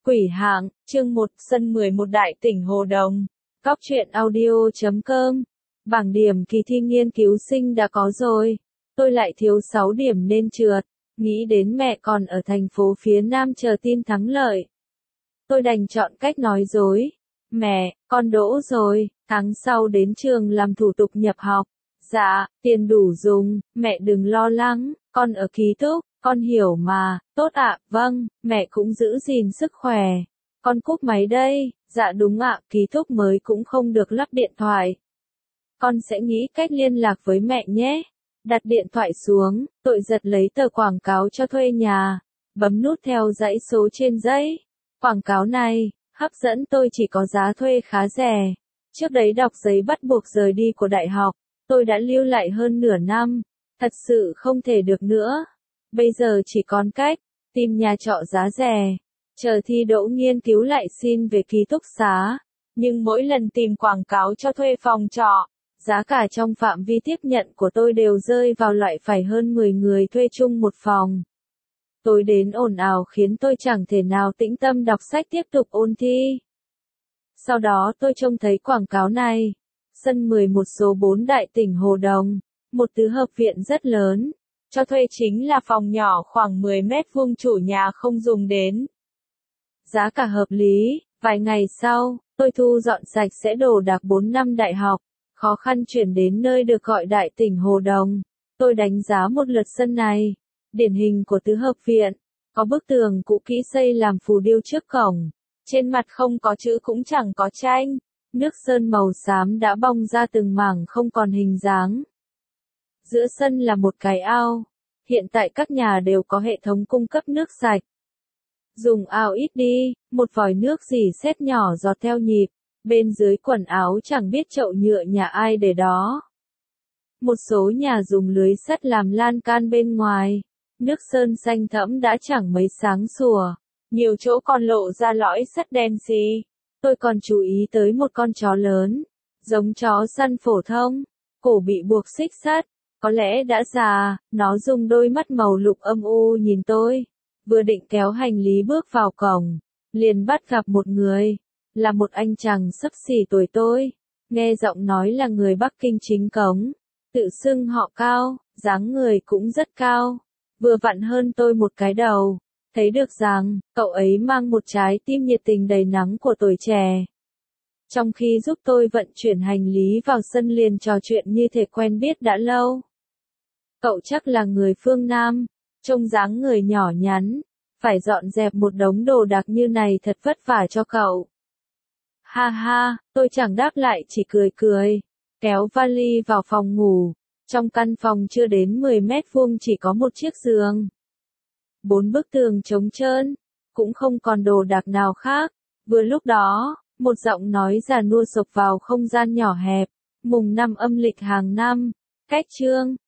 Quỷ hạng, chương 1, sân 11 Đại tỉnh Hồ Đồng. Góc truyện audio.com. Bảng điểm kỳ thi nghiên cứu sinh đã có rồi. Tôi lại thiếu 6 điểm nên trượt. Nghĩ đến mẹ còn ở thành phố phía Nam chờ tin thắng lợi. Tôi đành chọn cách nói dối. Mẹ, con đỗ rồi, tháng sau đến trường làm thủ tục nhập học. Dạ, tiền đủ dùng, mẹ đừng lo lắng, con ở ký túc. Con hiểu mà, tốt ạ, vâng, mẹ cũng giữ gìn sức khỏe. Con cúp máy đây, dạ đúng ạ, ký túc mới cũng không được lắp điện thoại. Con sẽ nghĩ cách liên lạc với mẹ nhé. Đặt điện thoại xuống, tôi giật lấy tờ quảng cáo cho thuê nhà, bấm nút theo dãy số trên giấy. Quảng cáo này, hấp dẫn tôi chỉ có giá thuê khá rẻ. Trước đấy đọc giấy bắt buộc rời đi của đại học, tôi đã lưu lại hơn nửa năm, thật sự không thể được nữa. Bây giờ chỉ còn cách tìm nhà trọ giá rẻ, chờ thi đỗ nghiên cứu lại xin về ký túc xá. Nhưng mỗi lần tìm quảng cáo cho thuê phòng trọ, giá cả trong phạm vi tiếp nhận của tôi đều rơi vào loại phải hơn 10 người thuê chung một phòng. Tối đến ồn ào khiến tôi chẳng thể nào tĩnh tâm đọc sách tiếp tục ôn thi. Sau đó tôi trông thấy quảng cáo này, sân 11 số 4 Đại tỉnh Hồ Đồng, một tứ hợp viện rất lớn. Cho thuê chính là phòng nhỏ khoảng 10 mét vuông chủ nhà không dùng đến. Giá cả hợp lý, vài ngày sau, tôi thu dọn sạch sẽ đồ đạc 4 năm đại học, khó khăn chuyển đến nơi được gọi Đại tỉnh Hồ Đồng. Tôi đánh giá một lượt sân này, điển hình của tứ hợp viện, có bức tường cũ kỹ xây làm phù điêu trước cổng, trên mặt không có chữ cũng chẳng có tranh, nước sơn màu xám đã bong ra từng mảng không còn hình dáng. Giữa sân là một cái ao. Hiện tại các nhà đều có hệ thống cung cấp nước sạch. Dùng ao ít đi, một vòi nước rỉ sét nhỏ giọt theo nhịp. Bên dưới quần áo chẳng biết chậu nhựa nhà ai để đó. Một số nhà dùng lưới sắt làm lan can bên ngoài. Nước sơn xanh thẫm đã chẳng mấy sáng sủa. Nhiều chỗ còn lộ ra lõi sắt đen xì. Tôi còn chú ý tới một con chó lớn. Giống chó săn phổ thông. Cổ bị buộc xích sắt. Có lẽ đã già, nó dùng đôi mắt màu lục âm u nhìn tôi. Vừa định kéo hành lý bước vào cổng, liền bắt gặp một người. Là một anh chàng xấp xỉ tuổi tôi. Nghe giọng nói là người Bắc Kinh chính cống. Tự xưng họ Cao, dáng người cũng rất cao. Vừa vặn hơn tôi một cái đầu. Thấy được rằng, cậu ấy mang một trái tim nhiệt tình đầy nắng của tuổi trẻ. Trong khi giúp tôi vận chuyển hành lý vào sân liền trò chuyện như thể quen biết đã lâu. Cậu chắc là người phương Nam, trông dáng người nhỏ nhắn, phải dọn dẹp một đống đồ đạc như này thật vất vả cho cậu. Ha ha, tôi chẳng đáp lại chỉ cười cười, kéo vali vào phòng ngủ. Trong căn phòng chưa đến 10 mét vuông chỉ có một chiếc giường. 4 bức tường trống trơn, cũng không còn đồ đạc nào khác. Vừa lúc đó, một giọng nói già nua xộc vào không gian nhỏ hẹp. Mùng 5 âm lịch hàng năm, cách chương,